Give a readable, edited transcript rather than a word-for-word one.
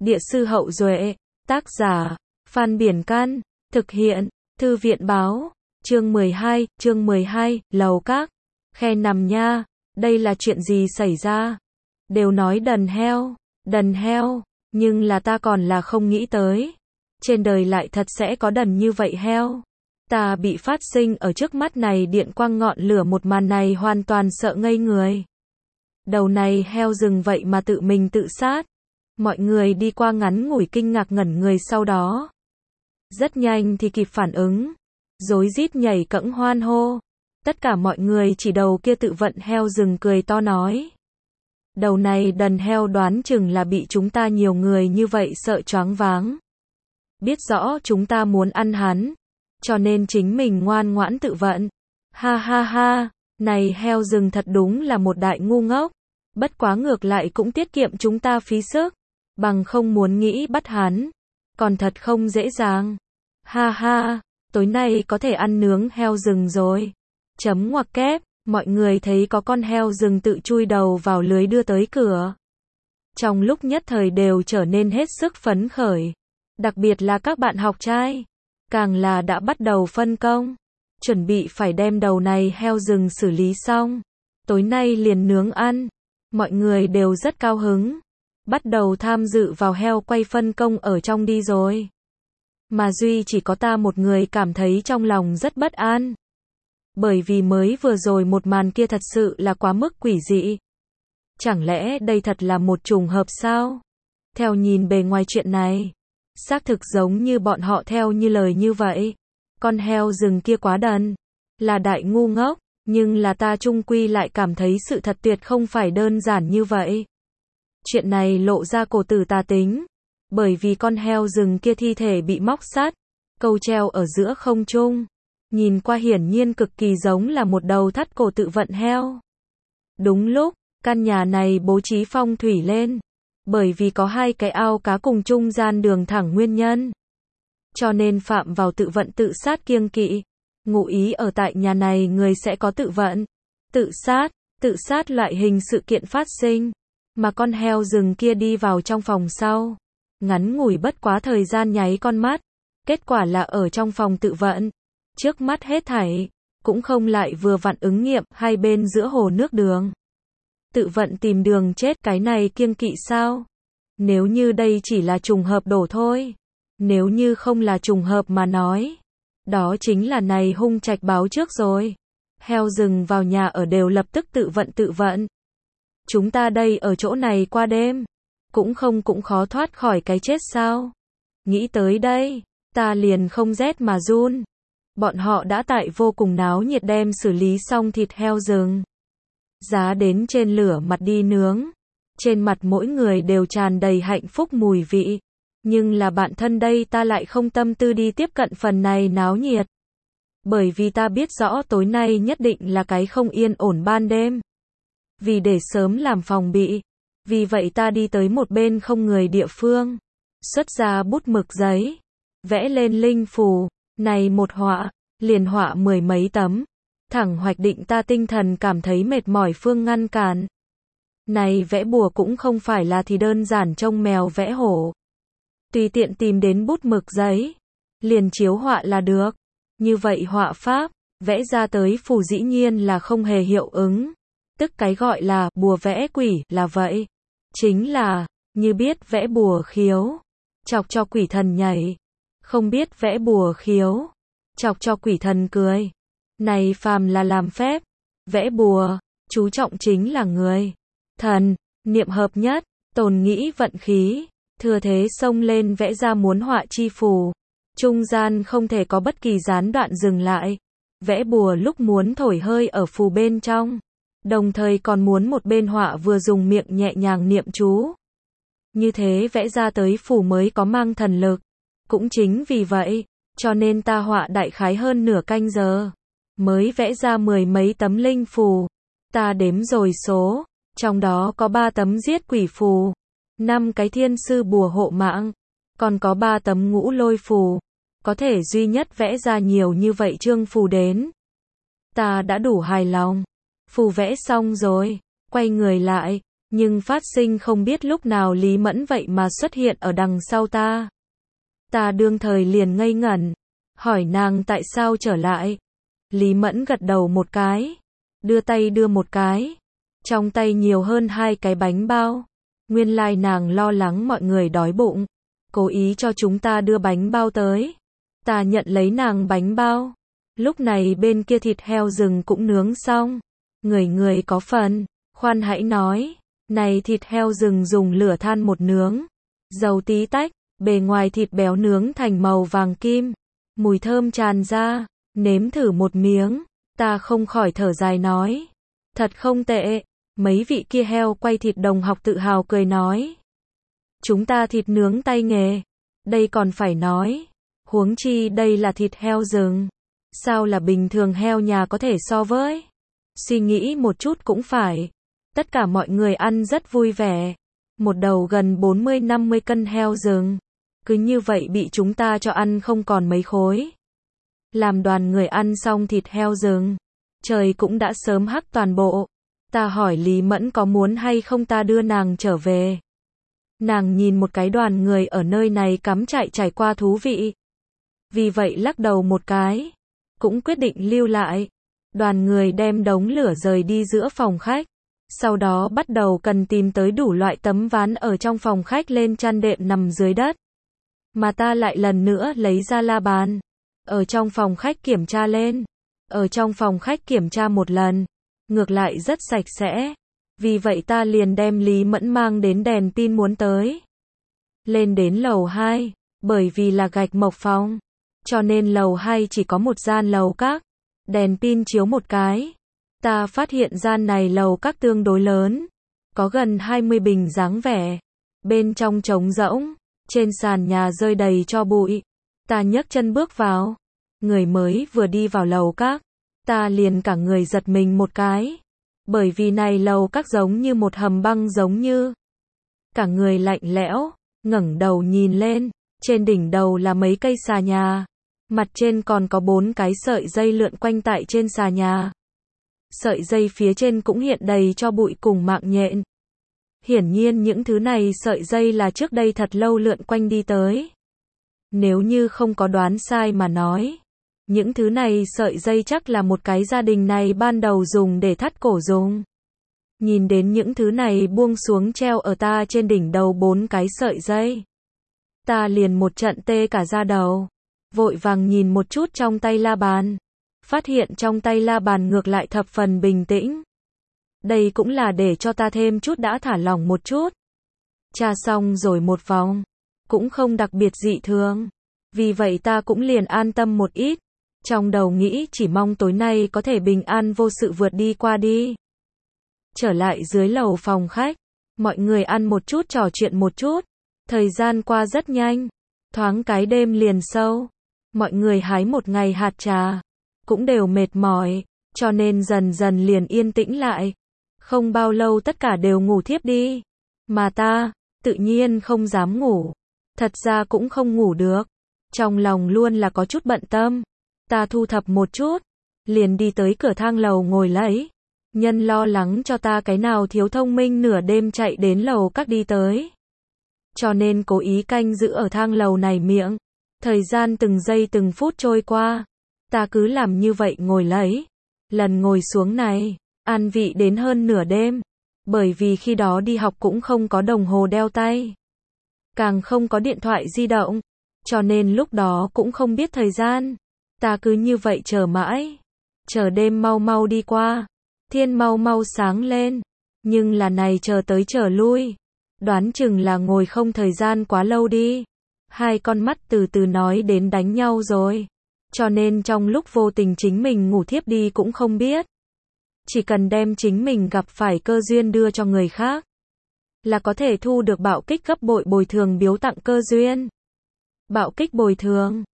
Địa sư Hậu Duệ, tác giả, Phan Biển Can, thực hiện, Thư viện Báo, chương 12, Lầu Các, khe nằm nha, đây là chuyện gì xảy ra? Đều nói đần heo, nhưng là ta còn là không nghĩ tới. Trên đời lại thật sẽ có đần như vậy heo. Ta bị phát sinh ở trước mắt này điện quang ngọn lửa một màn này hoàn toàn sợ ngây người. Đầu này heo rừng vậy mà tự mình tự sát. Mọi người đi qua ngắn ngủi kinh ngạc ngẩn người sau đó. Rất nhanh thì kịp phản ứng. Rối rít nhảy cẫng hoan hô. Tất cả mọi người chỉ đầu kia tự vận heo rừng cười to nói. Đầu này đần heo đoán chừng là bị chúng ta nhiều người như vậy sợ choáng váng. Biết rõ chúng ta muốn ăn hắn. Cho nên chính mình ngoan ngoãn tự vận. Ha ha ha, này heo rừng thật đúng là một đại ngu ngốc. Bất quá ngược lại cũng tiết kiệm chúng ta phí sức. Bằng không muốn nghĩ bắt hắn. Còn thật không dễ dàng. Ha ha, tối nay có thể ăn nướng heo rừng rồi. Chấm ngoặc kép, mọi người thấy có con heo rừng tự chui đầu vào lưới đưa tới cửa. Trong lúc nhất thời đều trở nên hết sức phấn khởi. Đặc biệt là các bạn học trai. Càng là đã bắt đầu phân công. Chuẩn bị phải đem đầu này heo rừng xử lý xong. Tối nay liền nướng ăn. Mọi người đều rất cao hứng. Bắt đầu tham dự vào heo quay phân công ở trong đi rồi. Mà duy chỉ có ta một người cảm thấy trong lòng rất bất an. Bởi vì mới vừa rồi một màn kia thật sự là quá mức quỷ dị. Chẳng lẽ đây thật là một trùng hợp sao? Theo nhìn bề ngoài chuyện này, xác thực giống như bọn họ theo như lời như vậy. Con heo rừng kia quá đần, là đại ngu ngốc, nhưng là ta chung quy lại cảm thấy sự thật tuyệt không phải đơn giản như vậy. Chuyện này lộ ra cổ tử tà tính, bởi vì con heo rừng kia thi thể bị móc sắt, câu treo ở giữa không trung. Nhìn qua hiển nhiên cực kỳ giống là một đầu thắt cổ tự vận heo. Đúng lúc, căn nhà này bố trí phong thủy lên. Bởi vì có hai cái ao cá cùng trung gian đường thẳng nguyên nhân. Cho nên phạm vào tự vận tự sát kiêng kỵ. Ngụ ý ở tại nhà này người sẽ có tự vận, tự sát loại hình sự kiện phát sinh. Mà con heo rừng kia đi vào trong phòng sau. Ngắn ngủi bất quá thời gian nháy con mắt. Kết quả là ở trong phòng tự vận. Trước mắt hết thảy, cũng không lại vừa vặn ứng nghiệm hai bên giữa hồ nước đường. Tự vận tìm đường chết cái này kiêng kỵ sao? Nếu như đây chỉ là trùng hợp đổ thôi. Nếu như không là trùng hợp mà nói. Đó chính là này hung trạch báo trước rồi. Heo rừng vào nhà ở đều lập tức tự vận. Chúng ta đây ở chỗ này qua đêm. Cũng khó thoát khỏi cái chết sao? Nghĩ tới đây, ta liền không rét mà run. Bọn họ đã tại vô cùng náo nhiệt đem xử lý xong thịt heo rừng. Giá đến trên lửa mặt đi nướng. Trên mặt mỗi người đều tràn đầy hạnh phúc mùi vị. Nhưng là bạn thân đây ta lại không tâm tư đi tiếp cận phần này náo nhiệt. Bởi vì ta biết rõ tối nay nhất định là cái không yên ổn ban đêm. Vì để sớm làm phòng bị. Vì vậy ta đi tới một bên không người địa phương. Xuất ra bút mực giấy. Vẽ lên linh phù. Này một họa, liền họa 10 mấy tấm. Thẳng hoạch định ta tinh thần cảm thấy mệt mỏi phương ngăn cản. Này vẽ bùa cũng không phải là thì đơn giản trông mèo vẽ hổ. Tùy tiện tìm đến bút mực giấy. Liền chiếu họa là được. Như vậy họa pháp, vẽ ra tới phù dĩ nhiên là không hề hiệu ứng. Tức cái gọi là bùa vẽ quỷ là vậy. Chính là, như biết vẽ bùa khiếu. Chọc cho quỷ thần nhảy. Không biết vẽ bùa khiếu. Chọc cho quỷ thần cười. Này phàm là làm phép. Vẽ bùa, chú trọng chính là người. Thần, niệm hợp nhất, tồn nghĩ vận khí. Thừa thế xông lên vẽ ra muốn họa chi phù. Trung gian không thể có bất kỳ gián đoạn dừng lại. Vẽ bùa lúc muốn thổi hơi ở phù bên trong. Đồng thời còn muốn một bên họa vừa dùng miệng nhẹ nhàng niệm chú. Như thế vẽ ra tới phù mới có mang thần lực. Cũng chính vì vậy, cho nên ta họa đại khái hơn nửa canh giờ. Mới vẽ ra 10 mấy tấm linh phù. Ta đếm rồi số. Trong đó có 3 tấm giết quỷ phù. 5 cái thiên sư bùa hộ mạng. Còn có 3 tấm ngũ lôi phù. Có thể duy nhất vẽ ra nhiều như vậy chương phù đến. Ta đã đủ hài lòng. Phù vẽ xong rồi. Quay người lại. Nhưng phát sinh không biết lúc nào Lý Mẫn vậy mà xuất hiện ở đằng sau ta. Ta đương thời liền ngây ngẩn, hỏi nàng tại sao trở lại. Lý Mẫn gật đầu một cái, đưa tay đưa một cái, trong tay nhiều hơn 2 cái bánh bao. Nguyên lai nàng lo lắng mọi người đói bụng, cố ý cho chúng ta đưa bánh bao tới. Ta nhận lấy nàng bánh bao. Lúc này bên kia thịt heo rừng cũng nướng xong. Người người có phần, khoan hãy nói, này thịt heo rừng dùng lửa than một nướng, dầu tí tách, bề ngoài thịt béo nướng thành màu vàng kim, mùi thơm tràn ra, nếm thử một miếng, ta không khỏi thở dài nói, thật không tệ. Mấy vị kia heo quay thịt đồng học tự hào cười nói, chúng ta thịt nướng tay nghề, đây còn phải nói, huống chi đây là thịt heo rừng, sao là bình thường heo nhà có thể so với. Suy nghĩ một chút cũng phải. Tất cả mọi người ăn rất vui vẻ. Một đầu gần 40-50 cân heo rừng, cứ như vậy bị chúng ta cho ăn không còn mấy khối. Làm đoàn người ăn xong thịt heo rừng, trời cũng đã sớm hắc toàn bộ. Ta hỏi Lý Mẫn có muốn hay không ta đưa nàng trở về. Nàng nhìn một cái đoàn người ở nơi này cắm trại trải qua thú vị. Vì vậy lắc đầu một cái, cũng quyết định lưu lại. Đoàn người đem đống lửa rời đi giữa phòng khách. Sau đó bắt đầu cần tìm tới đủ loại tấm ván ở trong phòng khách lên chăn đệm nằm dưới đất. Mà ta lại lần nữa lấy ra la bàn. Ở trong phòng khách kiểm tra lên. Ở trong phòng khách kiểm tra một lần. Ngược lại rất sạch sẽ. Vì vậy ta liền đem Lý Mẫn mang đến đèn pin muốn tới. Lên đến lầu 2. Bởi vì là gạch mộc phòng. Cho nên lầu 2 chỉ có một gian lầu các. Đèn pin chiếu một cái. Ta phát hiện gian này lầu các tương đối lớn. Có gần 20 bình dáng vẻ. Bên trong trống rỗng. Trên sàn nhà rơi đầy tro bụi. Ta nhấc chân bước vào. Người mới vừa đi vào lầu các. Ta liền cả người giật mình một cái. Bởi vì này lầu các giống như một hầm băng giống như. Cả người lạnh lẽo. Ngẩng đầu nhìn lên. Trên đỉnh đầu là mấy cây xà nhà. Mặt trên còn có 4 cái sợi dây lượn quanh tại trên xà nhà. Sợi dây phía trên cũng hiện đầy cho bụi cùng mạng nhện. Hiển nhiên những thứ này sợi dây là trước đây thật lâu lượn quanh đi tới. Nếu như không có đoán sai mà nói, những thứ này sợi dây chắc là một cái gia đình này ban đầu dùng để thắt cổ dùng. Nhìn đến những thứ này buông xuống treo ở ta trên đỉnh đầu 4 cái sợi dây. Ta liền một trận tê cả da đầu. Vội vàng nhìn một chút trong tay la bàn. Phát hiện trong tay la bàn ngược lại thập phần bình tĩnh. Đây cũng là để cho ta thêm chút đã thả lỏng một chút. Tra xong rồi một vòng. Cũng không đặc biệt dị thường. Vì vậy ta cũng liền an tâm một ít. Trong đầu nghĩ chỉ mong tối nay có thể bình an vô sự vượt đi qua đi. Trở lại dưới lầu phòng khách. Mọi người ăn một chút trò chuyện một chút. Thời gian qua rất nhanh. Thoáng cái đêm liền sâu. Mọi người hái một ngày hạt trà. Cũng đều mệt mỏi. Cho nên dần dần liền yên tĩnh lại. Không bao lâu tất cả đều ngủ thiếp đi. Mà ta, tự nhiên không dám ngủ. Thật ra cũng không ngủ được. Trong lòng luôn là có chút bận tâm. Ta thu thập một chút. Liền đi tới cửa thang lầu ngồi lấy. Nhân lo lắng cho ta cái nào thiếu thông minh nửa đêm chạy đến lầu các đi tới. Cho nên cố ý canh giữ ở thang lầu này miệng. Thời gian từng giây từng phút trôi qua. Ta cứ làm như vậy ngồi lấy. Lần ngồi xuống này, an vị đến hơn nửa đêm. Bởi vì khi đó đi học cũng không có đồng hồ đeo tay. Càng không có điện thoại di động. Cho nên lúc đó cũng không biết thời gian. Ta cứ như vậy chờ mãi. Chờ đêm mau mau đi qua. Thiên mau mau sáng lên. Nhưng là này chờ tới chờ lui. Đoán chừng là ngồi không thời gian quá lâu đi. Hai con mắt từ từ nói đến đánh nhau rồi. Cho nên trong lúc vô tình chính mình ngủ thiếp đi cũng không biết. Chỉ cần đem chính mình gặp phải cơ duyên đưa cho người khác. Là có thể thu được bạo kích gấp bội bồi thường biếu tặng cơ duyên. Bạo kích bồi thường.